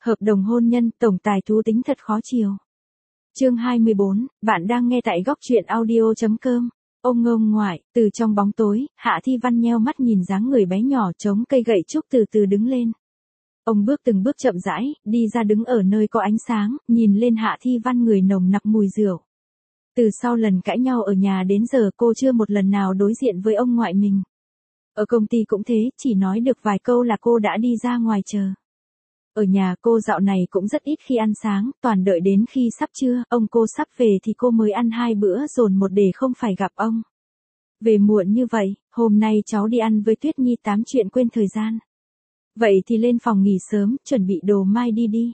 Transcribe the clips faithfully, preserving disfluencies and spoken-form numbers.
Hợp đồng hôn nhân, tổng tài thú tính thật khó chiều. Chương hai mươi bốn, bạn đang nghe tại góc truyện audio chấm com. Ông ông ngoại, từ trong bóng tối, Hạ Thi Văn nheo mắt nhìn dáng người bé nhỏ chống cây gậy trúc từ từ đứng lên. Ông bước từng bước chậm rãi, đi ra đứng ở nơi có ánh sáng, nhìn lên Hạ Thi Văn người nồng nặc mùi rượu. Từ sau lần cãi nhau ở nhà đến giờ cô chưa một lần nào đối diện với ông ngoại mình. Ở công ty cũng thế, chỉ nói được vài câu là cô đã đi ra ngoài chờ. Ở nhà cô dạo này cũng rất ít khi ăn sáng, toàn đợi đến khi sắp trưa, ông cô sắp về thì cô mới ăn hai bữa dồn một để không phải gặp ông. Về muộn như vậy, hôm nay cháu đi ăn với Tuyết Nhi tám chuyện quên thời gian. Vậy thì lên phòng nghỉ sớm, chuẩn bị đồ mai đi đi.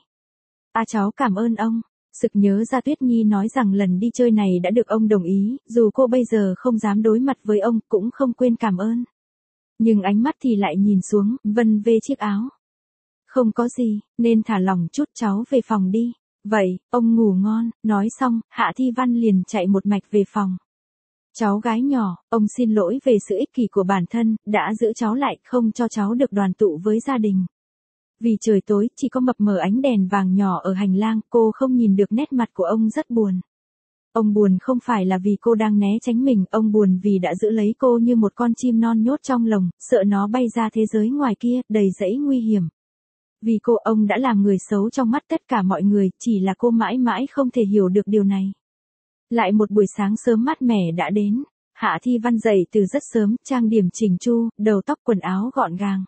À cháu cảm ơn ông. Sực nhớ ra Tuyết Nhi nói rằng lần đi chơi này đã được ông đồng ý, dù cô bây giờ không dám đối mặt với ông, cũng không quên cảm ơn. Nhưng ánh mắt thì lại nhìn xuống, vân vê chiếc áo. Không có gì, nên thả lỏng chút, cháu về phòng đi. Vậy, ông ngủ ngon. Nói xong, Hạ Thi Văn liền chạy một mạch về phòng. Cháu gái nhỏ, ông xin lỗi về sự ích kỷ của bản thân, đã giữ cháu lại, không cho cháu được đoàn tụ với gia đình. Vì trời tối, chỉ có mập mờ ánh đèn vàng nhỏ ở hành lang, cô không nhìn được nét mặt của ông rất buồn. Ông buồn không phải là vì cô đang né tránh mình, ông buồn vì đã giữ lấy cô như một con chim non nhốt trong lồng, sợ nó bay ra thế giới ngoài kia, đầy rẫy nguy hiểm. Vì cô, ông đã làm người xấu trong mắt tất cả mọi người, chỉ là cô mãi mãi không thể hiểu được điều này. Lại một buổi sáng sớm mát mẻ đã đến. Hạ Thi Văn dậy từ rất sớm, trang điểm chỉnh chu, đầu tóc quần áo gọn gàng.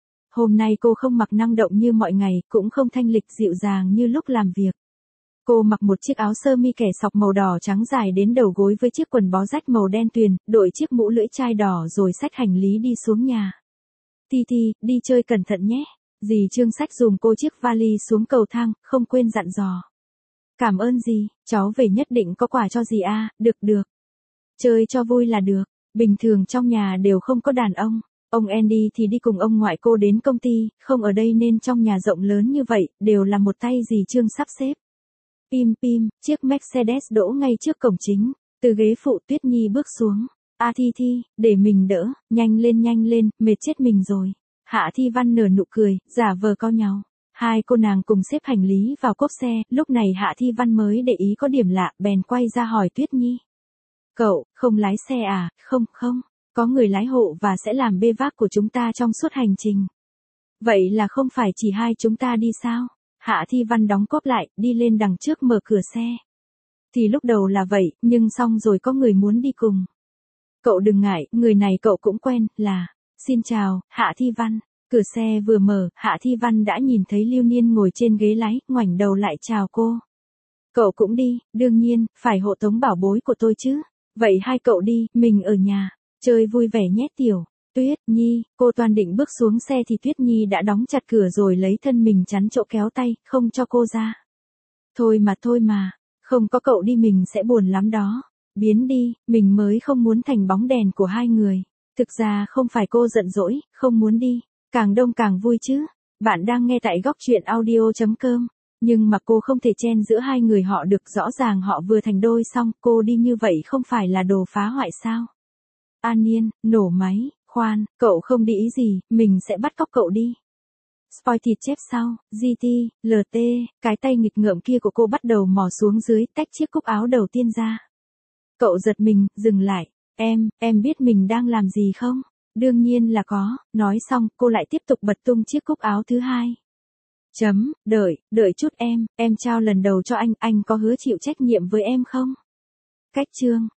Hôm nay cô không mặc năng động như mọi ngày, cũng không thanh lịch dịu dàng như lúc làm việc. Cô mặc một chiếc áo sơ mi kẻ sọc màu đỏ trắng dài đến đầu gối với chiếc quần bó rách màu đen tuyền, đội chiếc mũ lưỡi chai đỏ rồi xách hành lý đi xuống nhà. Thi Thi, đi chơi cẩn thận nhé. Dì Trương xách dùm cô chiếc vali xuống cầu thang, không quên dặn dò. Cảm ơn dì, cháu về nhất định có quà cho dì a, được được. Chơi cho vui là được, bình thường trong nhà đều không có đàn ông. Ông Andy thì đi cùng ông ngoại cô đến công ty, không ở đây nên trong nhà rộng lớn như vậy, đều là một tay dì Trương sắp xếp. Pim pim, chiếc Mercedes đỗ ngay trước cổng chính, từ ghế phụ Tuyết Nhi bước xuống. A Thi Thi, để mình đỡ, nhanh lên nhanh lên, mệt chết mình rồi. Hạ Thi Văn nở nụ cười, giả vờ co nhau. Hai cô nàng cùng xếp hành lý vào cốp xe, lúc này Hạ Thi Văn mới để ý có điểm lạ, bèn quay ra hỏi Tuyết Nhi. Cậu, không lái xe à? Không, không, có người lái hộ và sẽ làm bê vác của chúng ta trong suốt hành trình. Vậy là không phải chỉ hai chúng ta đi sao? Hạ Thi Văn đóng cốp lại, đi lên đằng trước mở cửa xe. Thì lúc đầu là vậy, nhưng xong rồi có người muốn đi cùng. Cậu đừng ngại, người này cậu cũng quen, là... Xin chào, Hạ Thi Văn. Cửa xe vừa mở, Hạ Thi Văn đã nhìn thấy Lưu Niên ngồi trên ghế lái, ngoảnh đầu lại chào cô. Cậu cũng đi, đương nhiên, phải hộ tống bảo bối của tôi chứ. Vậy hai cậu đi, mình ở nhà. Chơi vui vẻ nhé Tiểu. Tuyết Nhi, cô toan định bước xuống xe thì Tuyết Nhi đã đóng chặt cửa rồi lấy thân mình chắn chỗ kéo tay, không cho cô ra. Thôi mà thôi mà, không có cậu đi mình sẽ buồn lắm đó. Biến đi, mình mới không muốn thành bóng đèn của hai người. Thực ra không phải cô giận dỗi, không muốn đi, càng đông càng vui chứ. Bạn đang nghe tại góc truyện audio chấm com. Nhưng mà cô không thể chen giữa hai người họ được, rõ ràng họ vừa thành đôi xong, cô đi như vậy không phải là đồ phá hoại sao? An Nhiên, nổ máy, khoan, cậu không để ý gì, mình sẽ bắt cóc cậu đi. Spoil thịt chép sau, giê tê, lờ tê, cái tay nghịch ngợm kia của cô bắt đầu mò xuống dưới, tách chiếc cúc áo đầu tiên ra. Cậu giật mình, dừng lại. Em, em biết mình đang làm gì không? Đương nhiên là có, nói xong, cô lại tiếp tục bật tung chiếc cúc áo thứ hai. Chấm, đợi, đợi chút em, em trao lần đầu cho anh, anh có hứa chịu trách nhiệm với em không? Cách chương,